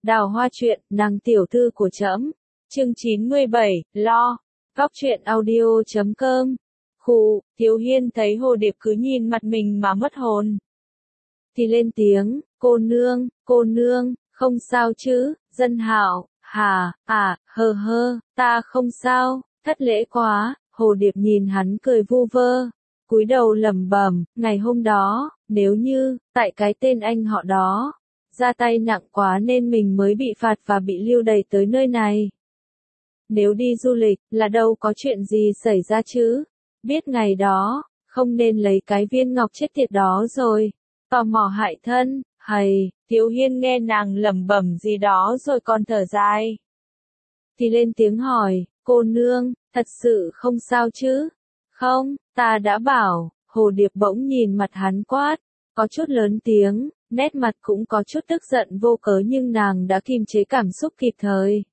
Đào Hoa truyện, nàng tiểu thư của trẫm. Chương 97, lo. Góc truyện audio.com. Thiếu Hiên thấy Hồ Điệp cứ nhìn mặt mình mà mất hồn. Thì lên tiếng, cô nương, không sao chứ, Dân Hạo, ta không sao, thất lễ quá. Hồ Điệp nhìn hắn cười vu vơ, cúi đầu lẩm bẩm, ngày hôm đó, nếu như, tại cái tên anh họ đó, ra tay nặng quá nên mình mới bị phạt và bị lưu đày tới nơi này. Nếu đi du lịch, là đâu có chuyện gì xảy ra chứ, biết ngày đó, không nên lấy cái viên ngọc chết tiệt đó rồi, tò mò hại thân, Thiếu Hiên nghe nàng lẩm bẩm gì đó rồi còn thở dài. Thì lên tiếng hỏi, cô nương, thật sự không sao chứ? Không, ta đã bảo. Hồ Điệp bỗng nhìn mặt hắn quát, có chút lớn tiếng, nét mặt cũng có chút tức giận vô cớ nhưng nàng đã kiềm chế cảm xúc kịp thời.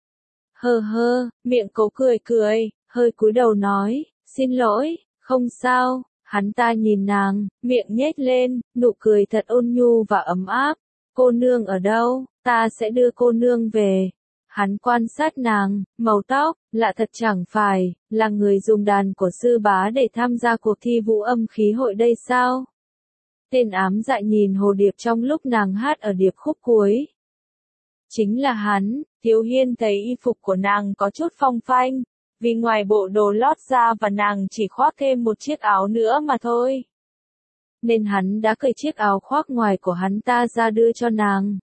Miệng cố cười, hơi cúi đầu nói, xin lỗi, không sao. Hắn ta nhìn nàng, miệng nhếch lên, nụ cười thật ôn nhu và ấm áp. Cô nương ở đâu, ta sẽ đưa cô nương về. Hắn quan sát nàng, màu tóc, lạ thật chẳng phải, là người dùng đàn của sư bá để tham gia cuộc thi vũ âm khí hội đây sao? Tên ám dại nhìn Hồ Điệp trong lúc nàng hát ở điệp khúc cuối. Chính là hắn. Thiếu Hiên thấy y phục của nàng có chút phong phanh, vì ngoài bộ đồ lót ra và nàng chỉ khoác thêm một chiếc áo nữa mà thôi. Nên hắn đã cởi chiếc áo khoác ngoài của hắn ta ra đưa cho nàng.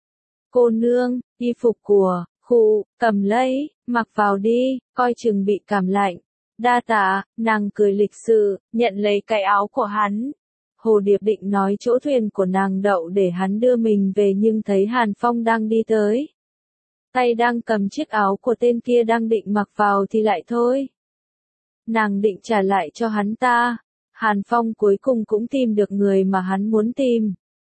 Cô nương, y phục của, cầm lấy, mặc vào đi, coi chừng bị cảm lạnh. Đa tạ, nàng cười lịch sự, nhận lấy cái áo của hắn. Hồ Điệp định nói chỗ thuyền của nàng đậu để hắn đưa mình về nhưng thấy Hàn Phong đang đi tới. Tay đang cầm chiếc áo của tên kia đang định mặc vào thì lại thôi. Nàng định trả lại cho hắn ta. Hàn Phong cuối cùng cũng tìm được người mà hắn muốn tìm.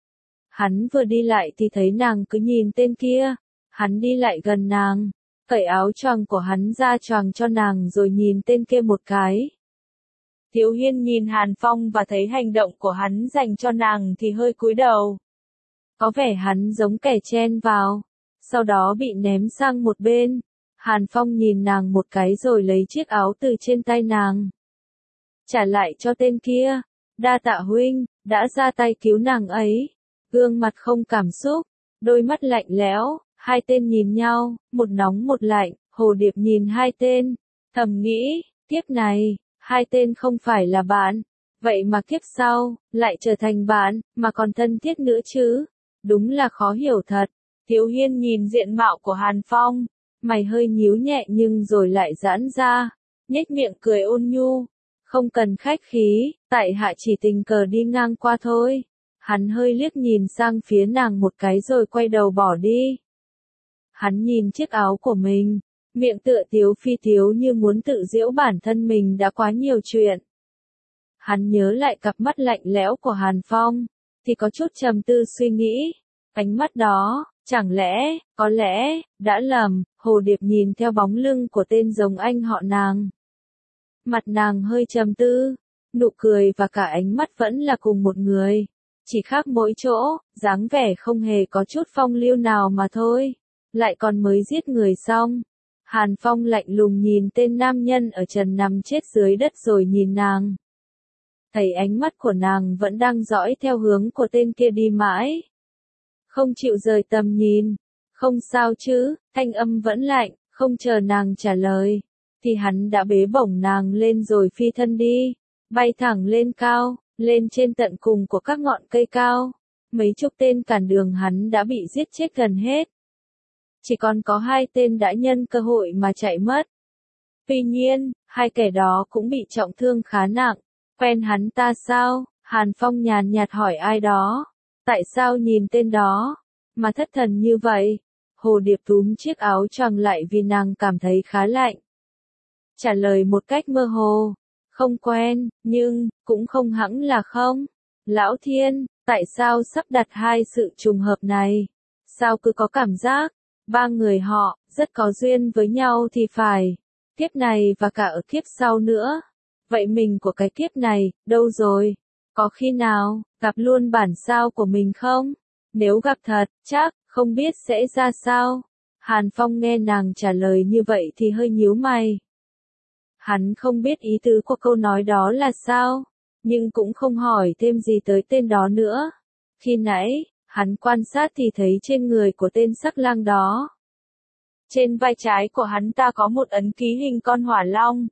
Hắn vừa đi lại thì thấy nàng cứ nhìn tên kia. Hắn đi lại gần nàng, cởi áo choàng của hắn ra choàng cho nàng rồi nhìn tên kia một cái. Thiếu Hiên nhìn Hàn Phong và thấy hành động của hắn dành cho nàng thì hơi cúi đầu. Có vẻ hắn giống kẻ chen vào, sau đó bị ném sang một bên. Hàn Phong nhìn nàng một cái rồi lấy chiếc áo từ trên tay nàng. Trả lại cho tên kia. Đa tạ huynh, đã ra tay cứu nàng ấy. Gương mặt không cảm xúc, đôi mắt lạnh lẽo. Hai tên nhìn nhau, một nóng một lạnh. Hồ Điệp nhìn hai tên, thầm nghĩ, kiếp này, hai tên không phải là bạn, vậy mà kiếp sau, lại trở thành bạn, mà còn thân thiết nữa chứ, đúng là khó hiểu thật. Thiếu Hiên nhìn diện mạo của Hàn Phong, mày hơi nhíu nhẹ nhưng rồi lại giãn ra, nhếch miệng cười ôn nhu, không cần khách khí, tại hạ chỉ tình cờ đi ngang qua thôi. Hắn hơi liếc nhìn sang phía nàng một cái rồi quay đầu bỏ đi. Hắn nhìn chiếc áo của mình, miệng tựa tiếu phi tiếu như muốn tự giễu bản thân mình đã quá nhiều chuyện. Hắn nhớ lại cặp mắt lạnh lẽo của Hàn Phong, thì có chút trầm tư suy nghĩ, ánh mắt đó, chẳng lẽ, có lẽ, đã lầm. Hồ Điệp nhìn theo bóng lưng của tên giống anh họ nàng. Mặt nàng hơi trầm tư, nụ cười và cả ánh mắt vẫn là cùng một người, chỉ khác mỗi chỗ, dáng vẻ không hề có chút phong lưu nào mà thôi. Lại còn mới giết người xong. Hàn Phong lạnh lùng nhìn tên nam nhân ở trần nằm chết dưới đất rồi nhìn nàng. Thấy ánh mắt của nàng vẫn đang dõi theo hướng của tên kia đi mãi. Không chịu rời tầm nhìn. Không sao chứ, thanh âm vẫn lạnh, không chờ nàng trả lời. Thì hắn đã bế bổng nàng lên rồi phi thân đi. Bay thẳng lên cao, lên trên tận cùng của các ngọn cây cao. Mấy chục tên cản đường hắn đã bị giết chết gần hết. Chỉ còn có hai tên đã nhân cơ hội mà chạy mất. Tuy nhiên, hai kẻ đó cũng bị trọng thương khá nặng. Quen hắn ta sao? Hàn Phong nhàn nhạt hỏi ai đó. Tại sao nhìn tên đó mà thất thần như vậy? Hồ Điệp túm chiếc áo choàng lại vì nàng cảm thấy khá lạnh. Trả lời một cách mơ hồ. Không quen, nhưng, cũng không hẳn là không. Lão Thiên, tại sao sắp đặt hai sự trùng hợp này? Sao cứ có cảm giác ba người họ, rất có duyên với nhau thì phải. Kiếp này và cả ở kiếp sau nữa. Vậy mình của cái kiếp này, đâu rồi? Có khi nào, gặp luôn bản sao của mình không? Nếu gặp thật, chắc, không biết sẽ ra sao. Hàn Phong nghe nàng trả lời như vậy thì hơi nhíu mày. Hắn không biết ý tứ của câu nói đó là sao, nhưng cũng không hỏi thêm gì tới tên đó nữa. Khi nãy, hắn quan sát thì thấy trên người của tên sắc lang đó. Trên vai trái của hắn ta có một ấn ký hình con hỏa long.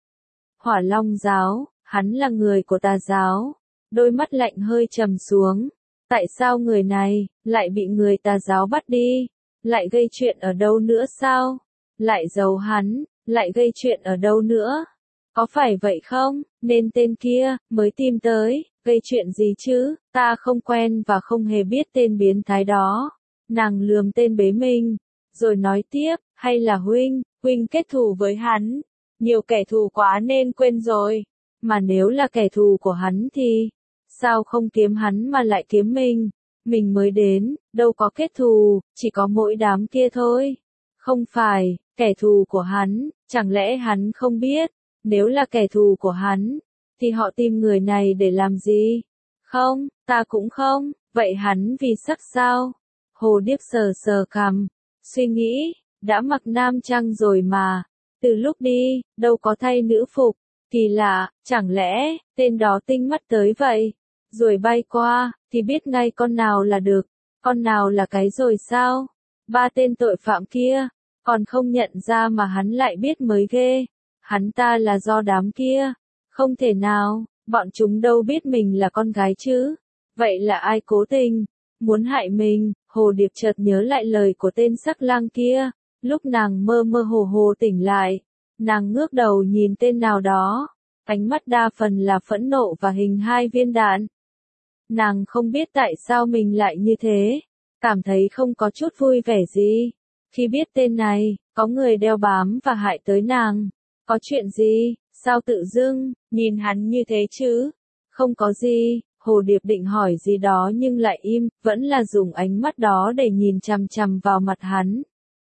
Hỏa long giáo, hắn là người của tà giáo. Đôi mắt lạnh hơi trầm xuống. Tại sao người này lại bị người tà giáo bắt đi? Lại gây chuyện ở đâu nữa sao? Lại giấu hắn, lại gây chuyện ở đâu nữa? Có phải vậy không? Nên tên kia mới tìm tới, gây chuyện gì chứ? Ta không quen và không hề biết tên biến thái đó. Nàng lườm tên bế minh, rồi nói tiếp, hay là huynh kết thù với hắn? Nhiều kẻ thù quá nên quên rồi. Mà nếu là kẻ thù của hắn thì sao không kiếm hắn mà lại kiếm mình? Mình mới đến, đâu có kết thù, chỉ có mỗi đám kia thôi. Không phải, kẻ thù của hắn, chẳng lẽ hắn không biết? Nếu là kẻ thù của hắn, thì họ tìm người này để làm gì? Không, ta cũng không, vậy hắn vì sắc sao? Hồ Điệp sờ sờ cằm, suy nghĩ, đã mặc nam trang rồi mà, từ lúc đi, đâu có thay nữ phục, kỳ lạ, chẳng lẽ, tên đó tinh mắt tới vậy? Rồi bay qua, thì biết ngay con nào là đực, con nào là cái rồi sao? Ba tên tội phạm kia, còn không nhận ra mà hắn lại biết mới ghê. Hắn ta là do đám kia. Không thể nào, bọn chúng đâu biết mình là con gái chứ. Vậy là ai cố tình, muốn hại mình? Hồ Điệp chợt nhớ lại lời của tên sắc lang kia. Lúc nàng mơ mơ hồ hồ tỉnh lại, nàng ngước đầu nhìn tên nào đó. Ánh mắt đa phần là phẫn nộ và hình hai viên đạn. Nàng không biết tại sao mình lại như thế, cảm thấy không có chút vui vẻ gì. Khi biết tên này, có người đeo bám và hại tới nàng. Có chuyện gì, sao tự dưng, nhìn hắn như thế chứ? Không có gì, Hồ Điệp định hỏi gì đó nhưng lại im, vẫn là dùng ánh mắt đó để nhìn chằm chằm vào mặt hắn.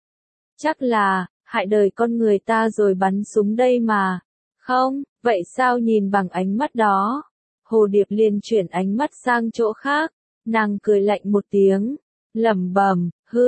Chắc là, hại đời con người ta rồi bắn súng đây mà. Không, vậy sao nhìn bằng ánh mắt đó? Hồ Điệp liền chuyển ánh mắt sang chỗ khác, nàng cười lạnh một tiếng, lẩm bẩm,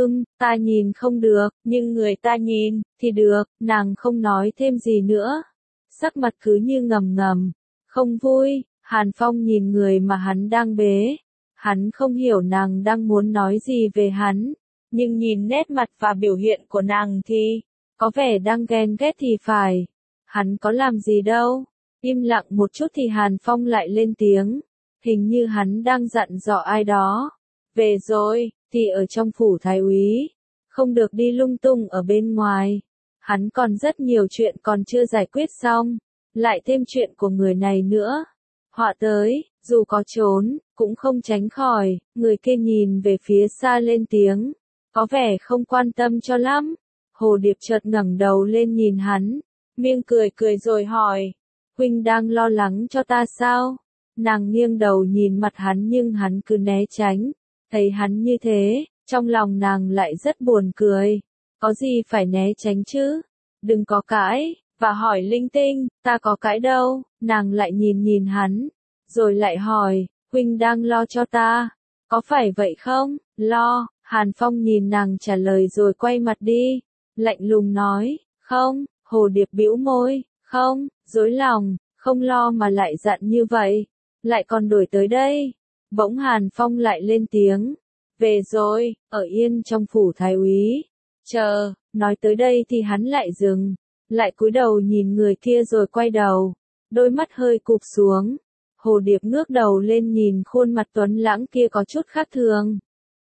ta nhìn không được, nhưng người ta nhìn, thì được, nàng không nói thêm gì nữa. Sắc mặt cứ như ngầm ngầm, không vui, Hàn Phong nhìn người mà hắn đang bế. Hắn không hiểu nàng đang muốn nói gì về hắn, nhưng nhìn nét mặt và biểu hiện của nàng thì, có vẻ đang ghen ghét thì phải. Hắn có làm gì đâu. Im lặng một chút thì Hàn Phong lại lên tiếng, hình như hắn đang dặn dò ai đó. Về rồi, thì ở trong phủ thái úy, không được đi lung tung ở bên ngoài. Hắn còn rất nhiều chuyện còn chưa giải quyết xong, lại thêm chuyện của người này nữa. Họa tới, dù có trốn, cũng không tránh khỏi. Người kia nhìn về phía xa lên tiếng, có vẻ không quan tâm cho lắm. Hồ Điệp chợt ngẩng đầu lên nhìn hắn, miệng cười cười rồi hỏi, huynh đang lo lắng cho ta sao? Nàng nghiêng đầu nhìn mặt hắn nhưng hắn cứ né tránh. Thấy hắn như thế, trong lòng nàng lại rất buồn cười. Có gì phải né tránh chứ? Đừng có cãi, và hỏi linh tinh, ta có cãi đâu. Nàng lại nhìn hắn, rồi lại hỏi, huynh đang lo cho ta, có phải vậy không? Lo, Hàn Phong nhìn nàng trả lời rồi quay mặt đi, lạnh lùng nói, không. Hồ Điệp bĩu môi, không, dối lòng, không lo mà lại dặn như vậy, lại còn đuổi tới đây. Bỗng Hàn Phong lại lên tiếng, về rồi, ở yên trong phủ thái úy. Chờ, nói tới đây thì hắn lại dừng, lại cúi đầu nhìn người kia rồi quay đầu, đôi mắt hơi cụp xuống. Hồ Điệp ngước đầu lên nhìn khuôn mặt tuấn lãng kia có chút khác thường.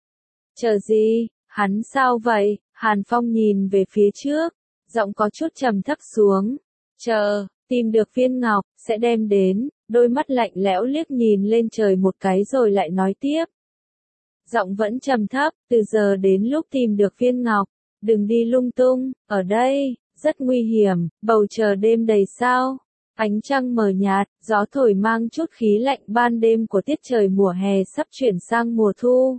Chờ gì, hắn sao vậy? Hàn Phong nhìn về phía trước, giọng có chút trầm thấp xuống. Chờ, tìm được viên ngọc, sẽ đem đến. Đôi mắt lạnh lẽo liếc nhìn lên trời một cái rồi lại nói tiếp. Giọng vẫn trầm thấp, từ giờ đến lúc tìm được viên ngọc, đừng đi lung tung, ở đây, rất nguy hiểm, bầu trời đêm đầy sao. Ánh trăng mờ nhạt, gió thổi mang chút khí lạnh ban đêm của tiết trời mùa hè sắp chuyển sang mùa thu.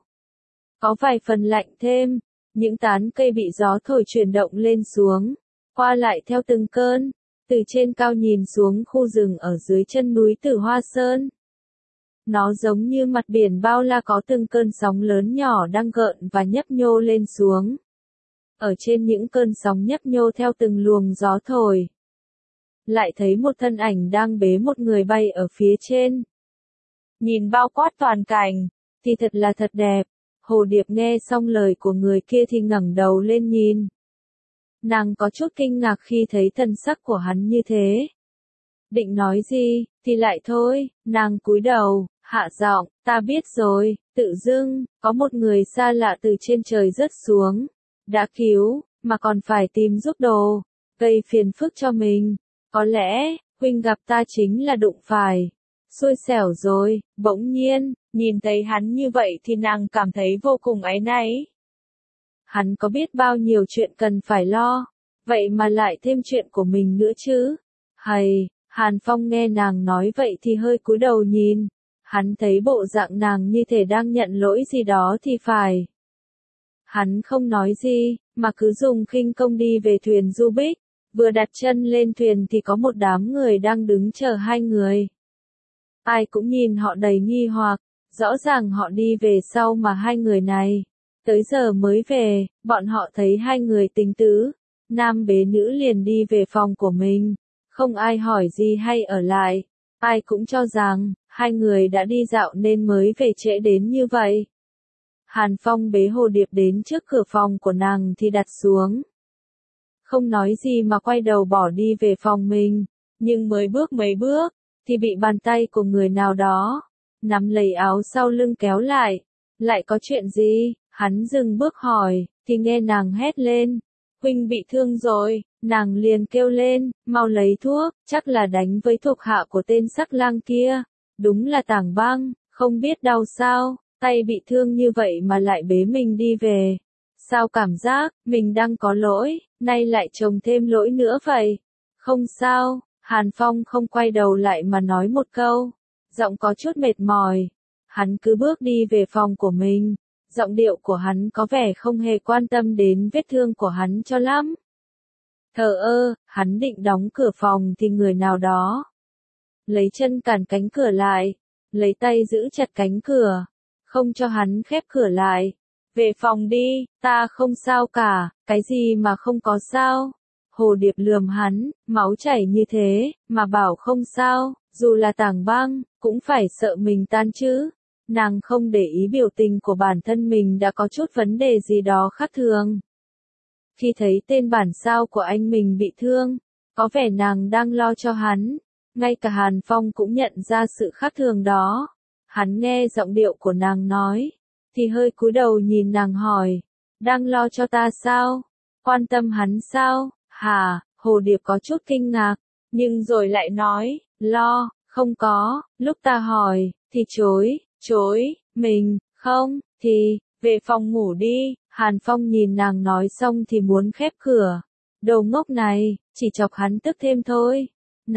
Có vài phần lạnh thêm, những tán cây bị gió thổi chuyển động lên xuống, qua lại theo từng cơn, từ trên cao nhìn xuống khu rừng ở dưới chân núi Tử Hoa Sơn. Nó giống như mặt biển bao la có từng cơn sóng lớn nhỏ đang gợn và nhấp nhô lên xuống. Ở trên những cơn sóng nhấp nhô theo từng luồng gió thổi. Lại thấy một thân ảnh đang bế một người bay ở phía trên. Nhìn bao quát toàn cảnh, thì thật là thật đẹp. Hồ Điệp nghe xong lời của người kia thì ngẩng đầu lên nhìn. Nàng có chút kinh ngạc khi thấy thần sắc của hắn như thế. Định nói gì, thì lại thôi, nàng cúi đầu, hạ giọng, ta biết rồi, tự dưng, có một người xa lạ từ trên trời rớt xuống. Đã cứu, mà còn phải tìm giúp đồ, gây phiền phức cho mình. Có lẽ, huynh gặp ta chính là đụng phải. Xui xẻo rồi, bỗng nhiên, nhìn thấy hắn như vậy thì nàng cảm thấy vô cùng áy náy. Hắn có biết bao nhiêu chuyện cần phải lo, vậy mà lại thêm chuyện của mình nữa chứ. Hầy, Hàn Phong nghe nàng nói vậy thì hơi cúi đầu nhìn. Hắn thấy bộ dạng nàng như thể đang nhận lỗi gì đó thì phải. Hắn không nói gì, mà cứ dùng khinh công đi về thuyền du bích. Vừa đặt chân lên thuyền thì có một đám người đang đứng chờ hai người. Ai cũng nhìn họ đầy nghi hoặc, rõ ràng họ đi về sau mà hai người này. Tới giờ mới về, bọn họ thấy hai người tình tứ. Nam bế nữ liền đi về phòng của mình. Không ai hỏi gì hay ở lại. Ai cũng cho rằng, hai người đã đi dạo nên mới về trễ đến như vậy. Hàn Phong bế Hồ Điệp đến trước cửa phòng của nàng thì đặt xuống. Không nói gì mà quay đầu bỏ đi về phòng mình. Nhưng mới bước mấy bước, thì bị bàn tay của người nào đó nắm lấy áo sau lưng kéo lại. Lại có chuyện gì? Hắn dừng bước hỏi, thì nghe nàng hét lên. Huynh bị thương rồi, nàng liền kêu lên, mau lấy thuốc, chắc là đánh với thuộc hạ của tên sắc lang kia. Đúng là Tảng Băng, không biết đau sao, tay bị thương như vậy mà lại bế mình đi về. Sao cảm giác, mình đang có lỗi, nay lại chồng thêm lỗi nữa vậy? Không sao, Hàn Phong không quay đầu lại mà nói một câu. Giọng có chút mệt mỏi. Hắn cứ bước đi về phòng của mình. Giọng điệu của hắn có vẻ không hề quan tâm đến vết thương của hắn cho lắm. Thờ ơ, hắn định đóng cửa phòng thì người nào đó lấy chân cản cánh cửa lại, lấy tay giữ chặt cánh cửa, không cho hắn khép cửa lại. Về phòng đi, ta không sao cả, cái gì mà không có sao. Hồ Điệp lườm hắn, máu chảy như thế, mà bảo không sao, dù là Tảng Băng, cũng phải sợ mình tan chứ. Nàng không để ý biểu tình của bản thân mình đã có chút vấn đề gì đó khác thường. Khi thấy tên bản sao của anh mình bị thương, có vẻ nàng đang lo cho hắn. Ngay cả Hàn Phong cũng nhận ra sự khác thường đó. Hắn nghe giọng điệu của nàng nói, thì hơi cúi đầu nhìn nàng hỏi, đang lo cho ta sao? Quan tâm hắn sao? Hả? Hồ Điệp có chút kinh ngạc, nhưng rồi lại nói, lo, không có. Lúc ta hỏi, thì chối, mình, không, thì, về phòng ngủ đi. Hàn Phong nhìn nàng nói xong thì muốn khép cửa. Đồ ngốc này, chỉ chọc hắn tức thêm thôi.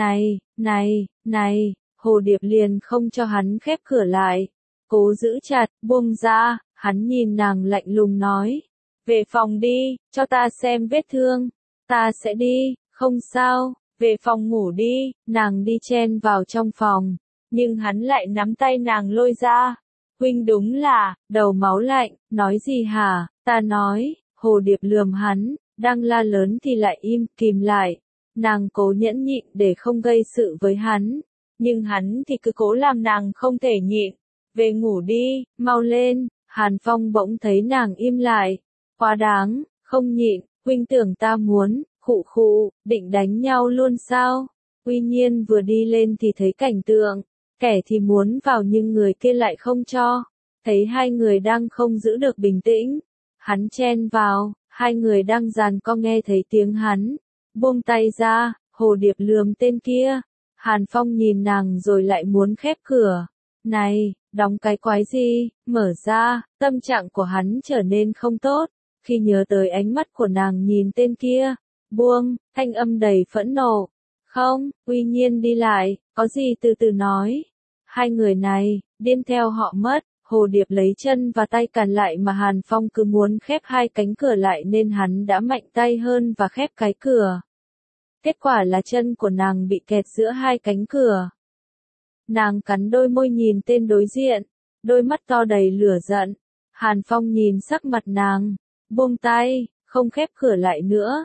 Này, Hồ Điệp liền không cho hắn khép cửa lại. Cố giữ chặt, buông ra, hắn nhìn nàng lạnh lùng nói. Về phòng đi, cho ta xem vết thương. Ta sẽ đi, không sao, về phòng ngủ đi. Nàng đi chen vào trong phòng, nhưng hắn lại nắm tay nàng lôi ra. Huynh đúng là, đầu máu lạnh, nói gì hả? Ta nói, Hồ Điệp lườm hắn, đang la lớn thì lại im, kìm lại. Nàng cố nhẫn nhịn để không gây sự với hắn, nhưng hắn thì cứ cố làm nàng không thể nhịn. Về ngủ đi, mau lên. Hàn Phong bỗng thấy nàng im lại. Quá đáng, không nhịn, huynh tưởng ta muốn, khụ, định đánh nhau luôn sao? Tuy nhiên vừa đi lên thì thấy cảnh tượng, kẻ thì muốn vào nhưng người kia lại không cho. Thấy hai người đang không giữ được bình tĩnh, hắn chen vào, hai người đang giằng co nghe thấy tiếng hắn. Buông tay ra, Hồ Điệp lườm tên kia. Hàn Phong nhìn nàng rồi lại muốn khép cửa. Này, đóng cái quái gì, mở ra. Tâm trạng của hắn trở nên không tốt, khi nhớ tới ánh mắt của nàng nhìn tên kia. Buông, thanh âm đầy phẫn nộ. Không, uy nhiên đi lại, có gì từ từ nói. Hai người này, điên theo họ mất. Hồ Điệp lấy chân và tay cản lại mà Hàn Phong cứ muốn khép hai cánh cửa lại nên hắn đã mạnh tay hơn và khép cái cửa. Kết quả là chân của nàng bị kẹt giữa hai cánh cửa. Nàng cắn đôi môi nhìn tên đối diện, đôi mắt to đầy lửa giận. Hàn Phong nhìn sắc mặt nàng, buông tay, không khép cửa lại nữa.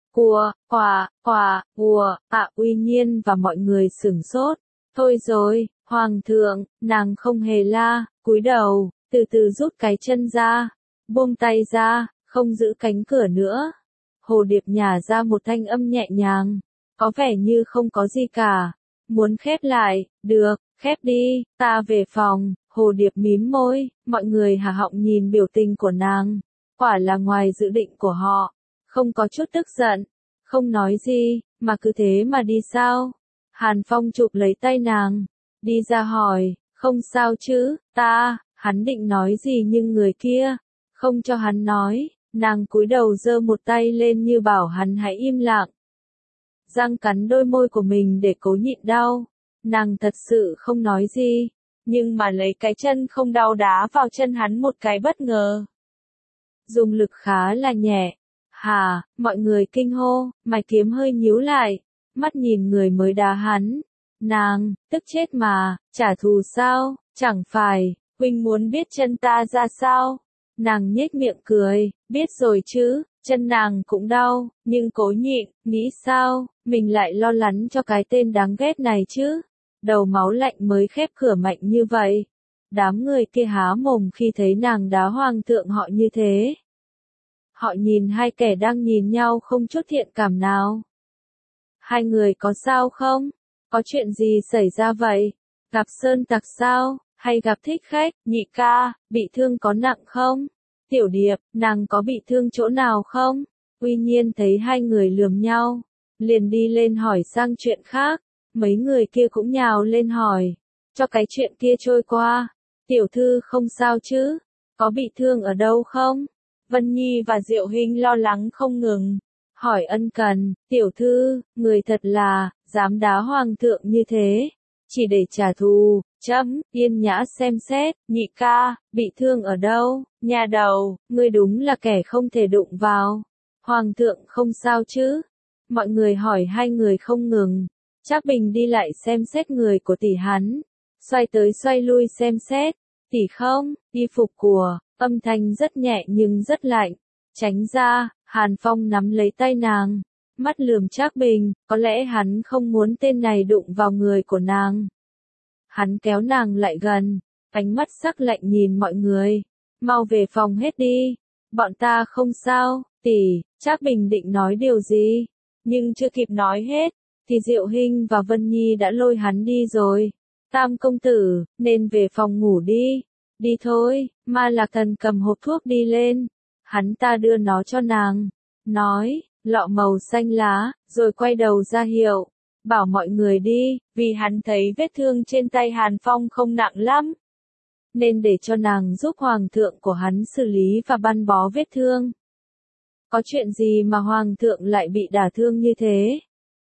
Uy Nhiên và mọi người sửng sốt. Thôi rồi, Hoàng thượng, nàng không hề la, cúi đầu, từ từ rút cái chân ra, buông tay ra, không giữ cánh cửa nữa. Hồ Điệp nhả ra một thanh âm nhẹ nhàng, có vẻ như không có gì cả. Muốn khép lại, được, khép đi, ta về phòng. Hồ Điệp mím môi, mọi người há họng nhìn biểu tình của nàng, quả là ngoài dự định của họ, không có chút tức giận, không nói gì, mà cứ thế mà đi sao. Hàn Phong chụp lấy tay nàng, đi ra hỏi, không sao chứ, hắn định nói gì nhưng người kia, không cho hắn nói, nàng cúi đầu giơ một tay lên như bảo hắn hãy im lặng. Răng cắn đôi môi của mình để cố nhịn đau, nàng thật sự không nói gì, nhưng mà lấy cái chân không đau đá vào chân hắn một cái bất ngờ. Dùng lực khá là nhẹ. Mọi người kinh hô, mày kiếm hơi nhíu lại, mắt nhìn người mới đá hắn. Nàng, tức chết mà, trả thù sao, chẳng phải, huynh muốn biết chân ta ra sao? Nàng nhếch miệng cười, biết rồi chứ, chân nàng cũng đau, nhưng cố nhịn, nghĩ sao, mình lại lo lắng cho cái tên đáng ghét này chứ. Đầu máu lạnh mới khép cửa mạnh như vậy. Đám người kia há mồm khi thấy nàng đá hoàng thượng họ như thế. Họ nhìn hai kẻ đang nhìn nhau không chút thiện cảm nào. Hai người có sao không? Có chuyện gì xảy ra vậy? Gặp sơn tặc sao? Hay gặp thích khách? Nhị ca, bị thương có nặng không? Tiểu Điệp, nàng có bị thương chỗ nào không? Uy Nhiên thấy hai người lườm nhau, liền đi lên hỏi sang chuyện khác. Mấy người kia cũng nhào lên hỏi, cho cái chuyện kia trôi qua. Tiểu thư không sao chứ? Có bị thương ở đâu không? Vân Nhi và Diệu Hinh lo lắng không ngừng, hỏi ân cần, tiểu thư, người thật là, dám đá hoàng thượng như thế, chỉ để trả thù. Yên Nhã xem xét, nhị ca, bị thương ở đâu? Nhà đầu, ngươi đúng là kẻ không thể đụng vào. Hoàng thượng không sao chứ? Mọi người hỏi hai người không ngừng. Trác Bình đi lại xem xét người của tỷ hắn, xoay tới xoay lui xem xét. Tỷ không, y phục của, âm thanh rất nhẹ nhưng rất lạnh. Tránh ra, Hàn Phong nắm lấy tay nàng, mắt lườm Trác Bình, có lẽ hắn không muốn tên này đụng vào người của nàng. Hắn kéo nàng lại gần, ánh mắt sắc lạnh nhìn mọi người. Mau về phòng hết đi, bọn ta không sao, tỷ. Trác Bình định nói điều gì, nhưng chưa kịp nói hết, thì Diệu Hinh và Vân Nhi đã lôi hắn đi rồi. Tam công tử, nên về phòng ngủ đi. Đi thôi, Ma Lạc Thần cầm hộp thuốc đi lên. Hắn ta đưa nó cho nàng, nói, lọ màu xanh lá, rồi quay đầu ra hiệu, bảo mọi người đi, vì hắn thấy vết thương trên tay Hàn Phong không nặng lắm, nên để cho nàng giúp hoàng thượng của hắn xử lý và băng bó vết thương. Có chuyện gì mà hoàng thượng lại bị đả thương như thế?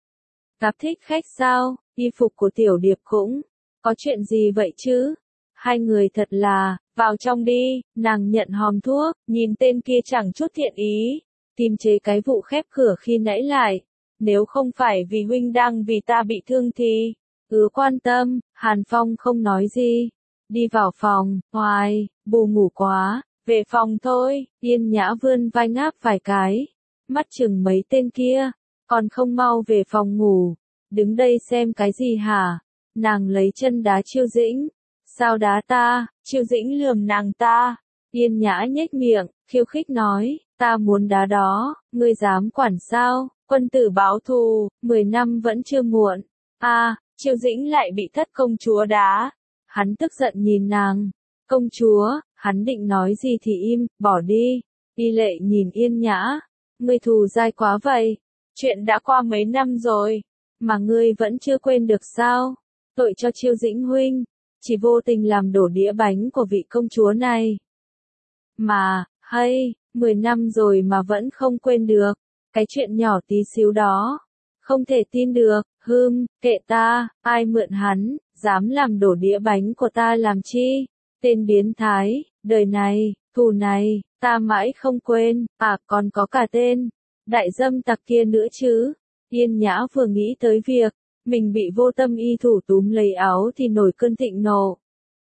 Gặp thích khách sao? Y phục của Tiểu Điệp cũng. Có chuyện gì vậy chứ? Hai người thật là, vào trong đi. Nàng nhận hòm thuốc, nhìn tên kia chẳng chút thiện ý, kiềm chế cái vụ khép cửa khi nãy lại. Nếu không phải vì huynh đang vì ta bị thương thì, quan tâm. Hàn Phong không nói gì, đi vào phòng. Bù ngủ quá, về phòng thôi. Yên Nhã vươn vai ngáp vài cái, mắt chừng mấy tên kia, còn không mau về phòng ngủ. Đứng đây xem cái gì hả? Nàng lấy chân đá Chiêu Dĩnh. Sao đá ta? Chiêu Dĩnh lườm nàng ta. Yên Nhã nhếch miệng, khiêu khích nói, ta muốn đá đó, ngươi dám quản sao? Quân tử báo thù, 10 năm vẫn chưa muộn. Chiêu Dĩnh lại bị thất công chúa đá. Hắn tức giận nhìn nàng. Công chúa, hắn định nói gì thì im, bỏ đi. Y Lệ nhìn Yên Nhã, ngươi thù dai quá vậy. Chuyện đã qua mấy năm rồi, mà ngươi vẫn chưa quên được sao? Tội cho Chiêu Dĩnh huynh, chỉ vô tình làm đổ đĩa bánh của vị công chúa này. Mà, 10 năm rồi mà vẫn không quên được. Cái chuyện nhỏ tí xíu đó. Không thể tin được, kệ ta, ai mượn hắn, dám làm đổ đĩa bánh của ta làm chi? Tên biến thái, đời này, thù này, ta mãi không quên, còn có cả tên đại dâm tặc kia nữa chứ. Yên Nhã vừa nghĩ tới việc mình bị vô tâm y thủ túm lấy áo thì nổi cơn thịnh nộ.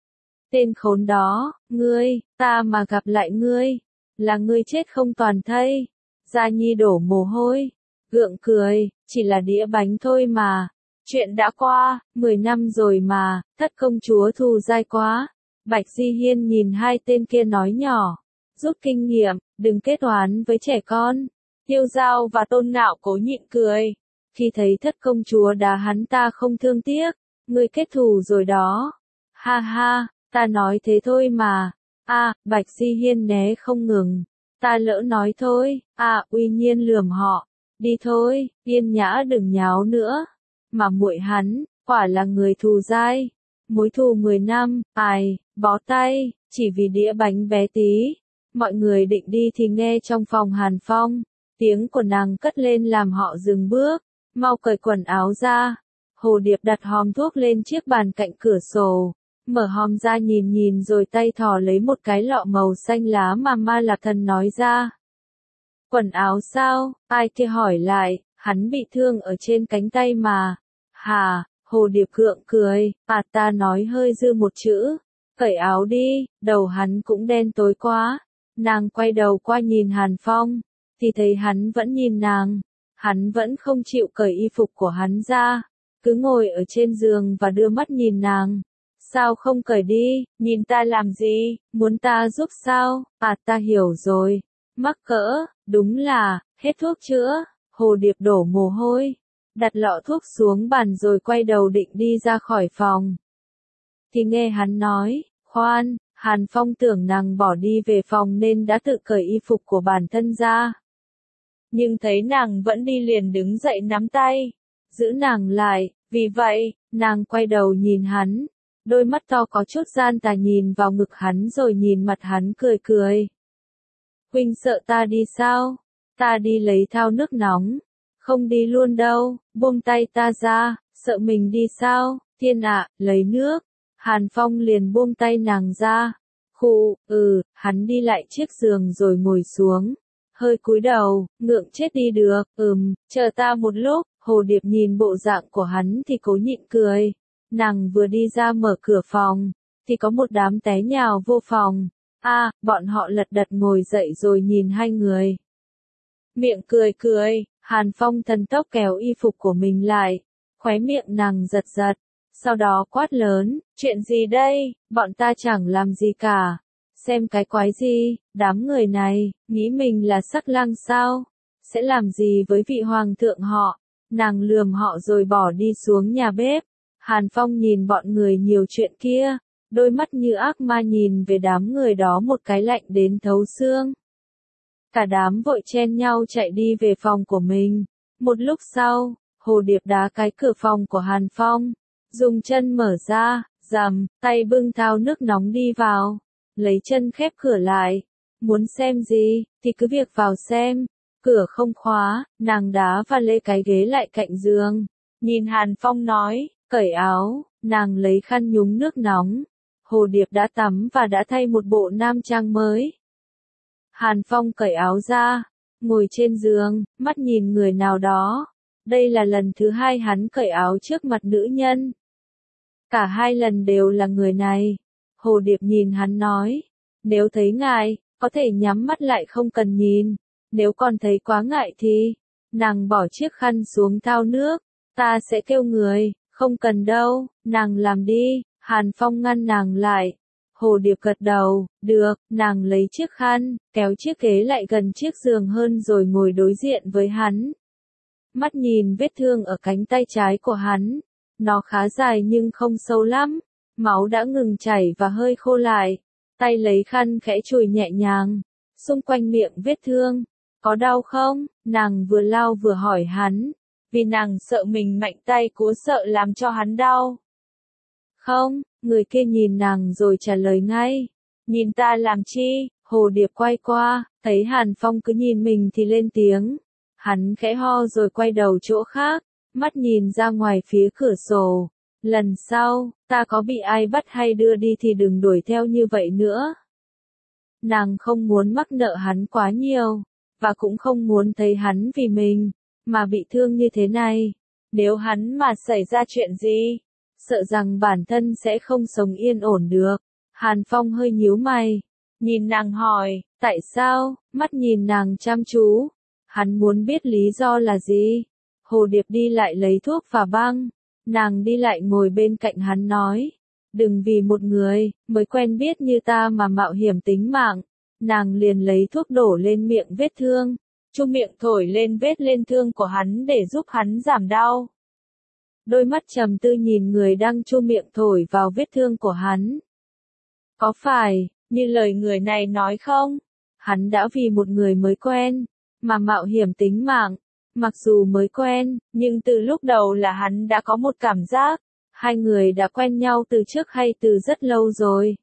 Tên khốn đó, ngươi, ta mà gặp lại ngươi, là ngươi chết không toàn thây. Gia Nhi đổ mồ hôi, gượng cười, chỉ là đĩa bánh thôi mà. Chuyện đã qua, 10 năm rồi mà, thất công chúa thù dai quá. Bạch Di Hiên nhìn hai tên kia nói nhỏ, rút kinh nghiệm, đừng kết oán với trẻ con. Tiêu Giao và Tôn Ngạo cố nhịn cười. Khi thấy thất công chúa đá hắn ta không thương tiếc, ngươi kết thù rồi đó. Ha ha, ta nói thế thôi mà. Bạch Di Hiên né không ngừng. Ta lỡ nói thôi. Uy Nhiên lườm họ. Đi thôi, Yên Nhã đừng nháo nữa. Mà muội hắn, quả là người thù dai. Mối thù 10 năm, bó tay, chỉ vì đĩa bánh bé tí. Mọi người định đi thì nghe trong phòng Hàn Phong, tiếng của nàng cất lên làm họ dừng bước, mau cởi quần áo ra. Hồ Điệp đặt hòm thuốc lên chiếc bàn cạnh cửa sổ, mở hòm ra nhìn nhìn rồi tay thò lấy một cái lọ màu xanh lá mà Ma Lạc Thần nói ra. Quần áo sao? Ai kia hỏi lại, hắn bị thương ở trên cánh tay mà. Hà, Hồ Điệp gượng cười, ta nói hơi dư một chữ, cởi áo đi, đầu hắn cũng đen tối quá. Nàng quay đầu qua nhìn Hàn Phong, thì thấy hắn vẫn nhìn nàng, hắn vẫn không chịu cởi y phục của hắn ra, cứ ngồi ở trên giường và đưa mắt nhìn nàng. Sao không cởi đi, nhìn ta làm gì, muốn ta giúp sao? Ta hiểu rồi, mắc cỡ, đúng là, hết thuốc chữa. Hồ Điệp đổ mồ hôi, đặt lọ thuốc xuống bàn rồi quay đầu định đi ra khỏi phòng. Thì nghe hắn nói, khoan, Hàn Phong tưởng nàng bỏ đi về phòng nên đã tự cởi y phục của bản thân ra. Nhưng thấy nàng vẫn đi liền đứng dậy nắm tay, giữ nàng lại, vì vậy, nàng quay đầu nhìn hắn, đôi mắt to có chút gian tà nhìn vào ngực hắn rồi nhìn mặt hắn cười cười. Huynh sợ ta đi sao? Ta đi lấy thao nước nóng. Không đi luôn đâu, buông tay ta ra, sợ mình đi sao? Thiên ạ, lấy nước. Hàn Phong liền buông tay nàng ra. Hắn đi lại chiếc giường rồi ngồi xuống. Hơi cúi đầu, ngượng chết đi được, chờ ta một lúc. Hồ Điệp nhìn bộ dạng của hắn thì cố nhịn cười. Nàng vừa đi ra mở cửa phòng, thì có một đám té nhào vô phòng. Bọn họ lật đật ngồi dậy rồi nhìn hai người. Miệng cười cười, Hàn Phong thần tốc kéo y phục của mình lại, khóe miệng nàng giật giật, sau đó quát lớn, chuyện gì đây, bọn ta chẳng làm gì cả, xem cái quái gì, đám người này, nghĩ mình là sắc lang sao, sẽ làm gì với vị hoàng thượng họ, nàng lườm họ rồi bỏ đi xuống nhà bếp. Hàn Phong nhìn bọn người nhiều chuyện kia, đôi mắt như ác ma nhìn về đám người đó một cái lạnh đến thấu xương. Cả đám vội chen nhau chạy đi về phòng của mình. Một lúc sau, Hồ Điệp đá cái cửa phòng của Hàn Phong, dùng chân mở ra, rầm, tay bưng thao nước nóng đi vào, lấy chân khép cửa lại. Muốn xem gì, thì cứ việc vào xem. Cửa không khóa, nàng đá và lê cái ghế lại cạnh giường. Nhìn Hàn Phong nói, cởi áo, nàng lấy khăn nhúng nước nóng. Hồ Điệp đã tắm và đã thay một bộ nam trang mới. Hàn Phong cởi áo ra, ngồi trên giường, mắt nhìn người nào đó. Đây là lần thứ hai hắn cởi áo trước mặt nữ nhân. Cả hai lần đều là người này. Hồ Điệp nhìn hắn nói, nếu thấy ngại, có thể nhắm mắt lại không cần nhìn. Nếu còn thấy quá ngại thì, nàng bỏ chiếc khăn xuống thao nước, ta sẽ kêu người, không cần đâu, nàng làm đi. Hàn Phong ngăn nàng lại. Hồ Điệp gật đầu, được, nàng lấy chiếc khăn, kéo chiếc ghế lại gần chiếc giường hơn rồi ngồi đối diện với hắn. Mắt nhìn vết thương ở cánh tay trái của hắn, nó khá dài nhưng không sâu lắm, máu đã ngừng chảy và hơi khô lại. Tay lấy khăn khẽ chùi nhẹ nhàng, xung quanh miệng vết thương. Có đau không? Nàng vừa lau vừa hỏi hắn, vì nàng sợ mình mạnh tay cố sợ làm cho hắn đau. Không, người kia nhìn nàng rồi trả lời ngay. Nhìn ta làm chi? Hồ Điệp quay qua, thấy Hàn Phong cứ nhìn mình thì lên tiếng. Hắn khẽ ho rồi quay đầu chỗ khác, mắt nhìn ra ngoài phía cửa sổ. Lần sau, ta có bị ai bắt hay đưa đi thì đừng đuổi theo như vậy nữa. Nàng không muốn mắc nợ hắn quá nhiều, và cũng không muốn thấy hắn vì mình, mà bị thương như thế này. Nếu hắn mà xảy ra chuyện gì, sợ rằng bản thân sẽ không sống yên ổn được. Hàn Phong hơi nhíu mày, nhìn nàng hỏi, tại sao, mắt nhìn nàng chăm chú. Hắn muốn biết lý do là gì. Hồ Điệp đi lại lấy thuốc và băng. Nàng đi lại ngồi bên cạnh hắn nói, đừng vì một người mới quen biết như ta mà mạo hiểm tính mạng. Nàng liền lấy thuốc đổ lên miệng vết thương, chu miệng thổi lên vết lên thương của hắn để giúp hắn giảm đau. Đôi mắt trầm tư nhìn người đang chu miệng thổi vào vết thương của hắn. Có phải, như lời người này nói không? Hắn đã vì một người mới quen, mà mạo hiểm tính mạng. Mặc dù mới quen, nhưng từ lúc đầu là hắn đã có một cảm giác. Hai người đã quen nhau từ trước hay từ rất lâu rồi.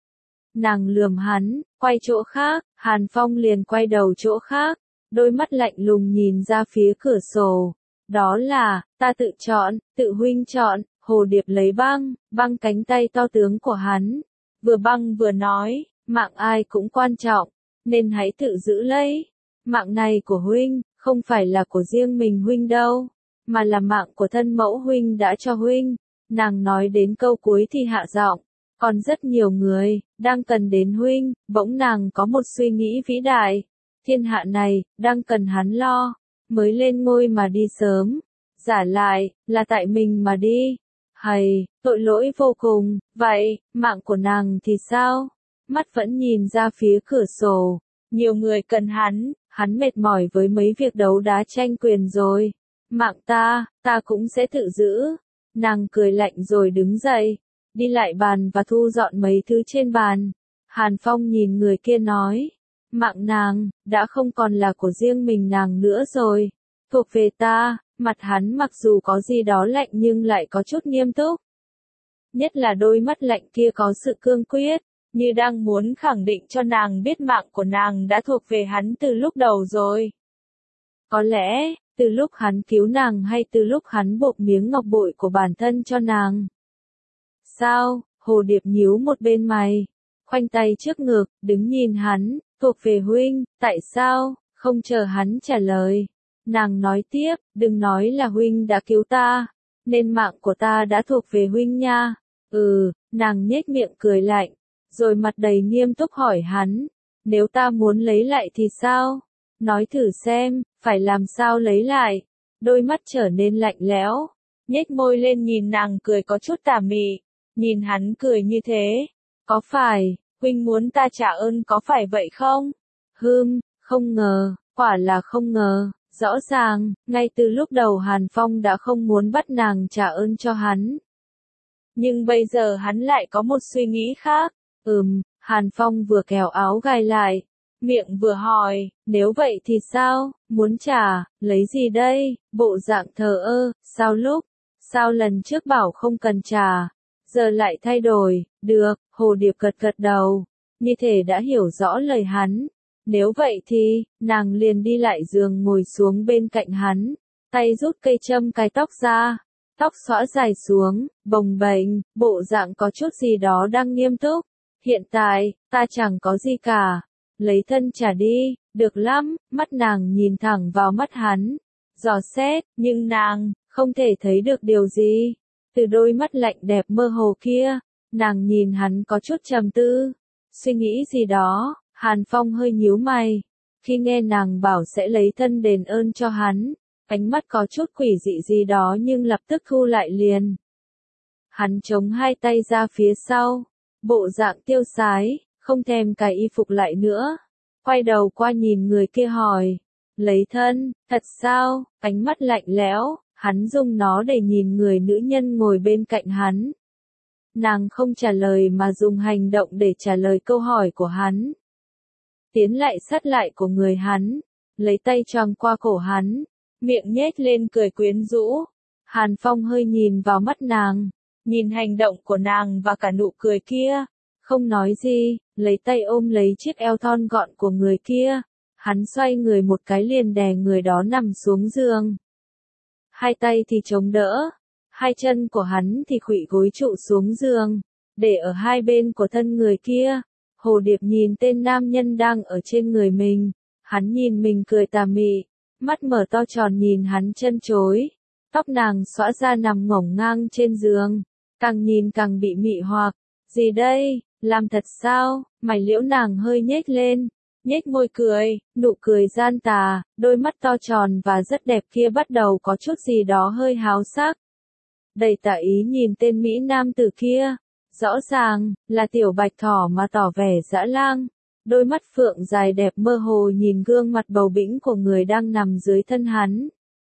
Nàng lườm hắn, quay chỗ khác, Hàn Phong liền quay đầu chỗ khác. Đôi mắt lạnh lùng nhìn ra phía cửa sổ. Đó là, ta tự chọn, tự huynh chọn. Hồ Điệp lấy băng cánh tay to tướng của hắn. Vừa băng vừa nói, mạng ai cũng quan trọng, nên hãy tự giữ lấy. Mạng này của huynh, không phải là của riêng mình huynh đâu, mà là mạng của thân mẫu huynh đã cho huynh. Nàng nói đến câu cuối thì hạ giọng, còn rất nhiều người, đang cần đến huynh. Bỗng nàng có một suy nghĩ vĩ đại. Thiên hạ này, đang cần hắn lo, mới lên ngôi mà đi sớm. Giả lại, là tại mình mà đi. Hay, tội lỗi vô cùng. Vậy, mạng của nàng thì sao? Mắt vẫn nhìn ra phía cửa sổ. Nhiều người cần hắn mệt mỏi với mấy việc đấu đá tranh quyền rồi. Mạng ta cũng sẽ tự giữ. Nàng cười lạnh rồi đứng dậy, đi lại bàn và thu dọn mấy thứ trên bàn. Hàn Phong nhìn người kia nói, mạng nàng, đã không còn là của riêng mình nàng nữa rồi, thuộc về ta. Mặt hắn mặc dù có gì đó lạnh nhưng lại có chút nghiêm túc. Nhất là đôi mắt lạnh kia có sự cương quyết, như đang muốn khẳng định cho nàng biết mạng của nàng đã thuộc về hắn từ lúc đầu rồi. Có lẽ, từ lúc hắn cứu nàng hay từ lúc hắn buộc miếng ngọc bội của bản thân cho nàng. Sao? Hồ Điệp nhíu một bên mày, khoanh tay trước ngực, đứng nhìn hắn, thuộc về huynh, tại sao? Không chờ hắn trả lời. Nàng nói tiếp, đừng nói là huynh đã cứu ta, nên mạng của ta đã thuộc về huynh nha. Nàng nhếch miệng cười lạnh, rồi mặt đầy nghiêm túc hỏi hắn, nếu ta muốn lấy lại thì sao? Nói thử xem, phải làm sao lấy lại? Đôi mắt trở nên lạnh lẽo, nhếch môi lên nhìn nàng cười có chút tà mị, nhìn hắn cười như thế. Có phải, huynh muốn ta trả ơn có phải vậy không? Không ngờ, quả là không ngờ. Rõ ràng, ngay từ lúc đầu Hàn Phong đã không muốn bắt nàng trả ơn cho hắn. Nhưng bây giờ hắn lại có một suy nghĩ khác. Hàn Phong vừa kéo áo gai lại, miệng vừa hỏi, nếu vậy thì sao, muốn trả, lấy gì đây? Bộ dạng thờ ơ, sao lần trước bảo không cần trả, giờ lại thay đổi. Được, Hồ Điệp gật gật đầu, như thể đã hiểu rõ lời hắn. Nếu vậy thì, nàng liền đi lại giường ngồi xuống bên cạnh hắn, tay rút cây châm cài tóc ra, tóc xõa dài xuống, bồng bềnh, bộ dạng có chút gì đó đang nghiêm túc. Hiện tại, ta chẳng có gì cả, lấy thân trả đi, được lắm. Mắt nàng nhìn thẳng vào mắt hắn, dò xét, nhưng nàng không thể thấy được điều gì. Từ đôi mắt lạnh đẹp mơ hồ kia, nàng nhìn hắn có chút trầm tư, suy nghĩ gì đó. Hàn Phong hơi nhíu mày, khi nghe nàng bảo sẽ lấy thân đền ơn cho hắn, ánh mắt có chút quỷ dị gì đó nhưng lập tức thu lại liền. Hắn chống hai tay ra phía sau, bộ dạng tiêu sái, không thèm cài y phục lại nữa, quay đầu qua nhìn người kia hỏi, lấy thân, thật sao? Ánh mắt lạnh lẽo, hắn dùng nó để nhìn người nữ nhân ngồi bên cạnh hắn. Nàng không trả lời mà dùng hành động để trả lời câu hỏi của hắn. Tiến lại sát lại của người hắn, lấy tay choàng qua cổ hắn, miệng nhếch lên cười quyến rũ. Hàn Phong hơi nhìn vào mắt nàng, nhìn hành động của nàng và cả nụ cười kia, không nói gì, lấy tay ôm lấy chiếc eo thon gọn của người kia, hắn xoay người một cái liền đè người đó nằm xuống giường. Hai tay thì chống đỡ, hai chân của hắn thì khuỵu gối trụ xuống giường, để ở hai bên của thân người kia. Hồ Điệp nhìn tên nam nhân đang ở trên người mình, hắn nhìn mình cười tà mị, mắt mở to tròn nhìn hắn chân chối. Tóc nàng xõa ra nằm ngổng ngang trên giường, càng nhìn càng bị mị hoặc. Gì đây, làm thật sao? Mày liễu nàng hơi nhếch lên, nhếch môi cười, nụ cười gian tà, đôi mắt to tròn và rất đẹp kia bắt đầu có chút gì đó hơi háo sắc. Đầy tà ý nhìn tên Mỹ nam tử kia, rõ ràng, là tiểu bạch thỏ mà tỏ vẻ dã lang. Đôi mắt phượng dài đẹp mơ hồ nhìn gương mặt bầu bĩnh của người đang nằm dưới thân hắn.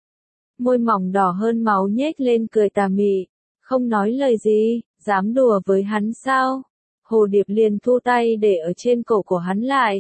Môi mỏng đỏ hơn máu nhếch lên cười tà mị, không nói lời gì, dám đùa với hắn sao? Hồ Điệp liền thu tay để ở trên cổ của hắn lại,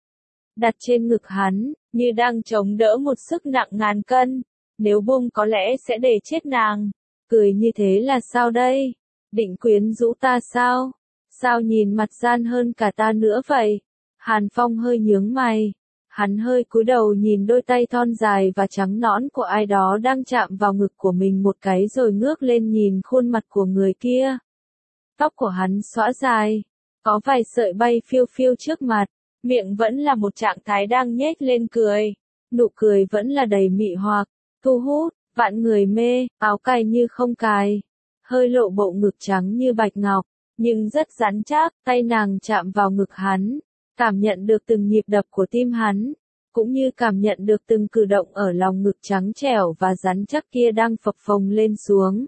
đặt trên ngực hắn, như đang chống đỡ một sức nặng ngàn cân, nếu buông có lẽ sẽ để chết nàng. Cười như thế là sao đây? Định quyến rũ ta sao? Sao nhìn mặt gian hơn cả ta nữa vậy? Hàn Phong hơi nhướng mày. Hắn hơi cúi đầu nhìn đôi tay thon dài và trắng nõn của ai đó đang chạm vào ngực của mình một cái rồi ngước lên nhìn khuôn mặt của người kia. Tóc của hắn xõa dài, có vài sợi bay phiêu phiêu trước mặt, miệng vẫn là một trạng thái đang nhếch lên cười. Nụ cười vẫn là đầy mị hoặc, thu hút, vạn người mê, áo cài như không cài. Hơi lộ bộ ngực trắng như bạch ngọc, nhưng rất rắn chắc, tay nàng chạm vào ngực hắn. Cảm nhận được từng nhịp đập của tim hắn, cũng như cảm nhận được từng cử động ở lòng ngực trắng trẻo và rắn chắc kia đang phập phồng lên xuống.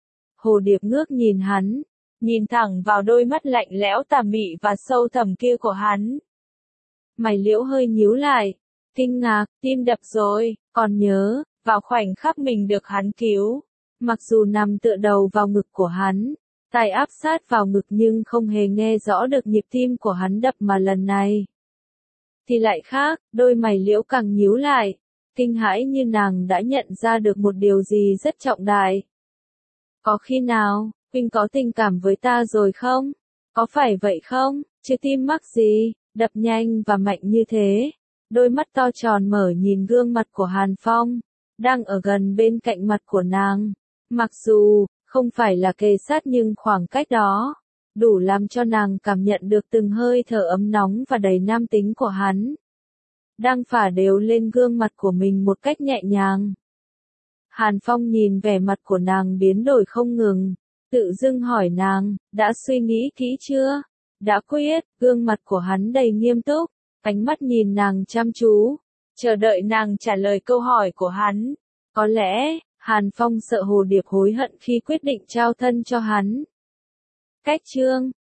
Hồ Điệp ngước nhìn hắn, nhìn thẳng vào đôi mắt lạnh lẽo tà mị và sâu thẳm kia của hắn. Mày liễu hơi nhíu lại, kinh ngạc, tim đập rồi, còn nhớ, vào khoảnh khắc mình được hắn cứu, mặc dù nằm tựa đầu vào ngực của hắn, tay áp sát vào ngực nhưng không hề nghe rõ được nhịp tim của hắn đập mà lần này. Thì lại khác, đôi mày liễu càng nhíu lại, kinh hãi như nàng đã nhận ra được một điều gì rất trọng đại. Có khi nào, huynh có tình cảm với ta rồi không? Có phải vậy không? Chứ tim mắc gì, đập nhanh và mạnh như thế. Đôi mắt to tròn mở nhìn gương mặt của Hàn Phong, đang ở gần bên cạnh mặt của nàng. Mặc dù, không phải là kề sát nhưng khoảng cách đó, đủ làm cho nàng cảm nhận được từng hơi thở ấm nóng và đầy nam tính của hắn. Đang phả đều lên gương mặt của mình một cách nhẹ nhàng. Hàn Phong nhìn vẻ mặt của nàng biến đổi không ngừng, tự dưng hỏi nàng, đã suy nghĩ kỹ chưa? Đã quyết, gương mặt của hắn đầy nghiêm túc, ánh mắt nhìn nàng chăm chú, chờ đợi nàng trả lời câu hỏi của hắn. Có lẽ, Hàn Phong sợ Hồ Điệp hối hận khi quyết định trao thân cho hắn. Cách chương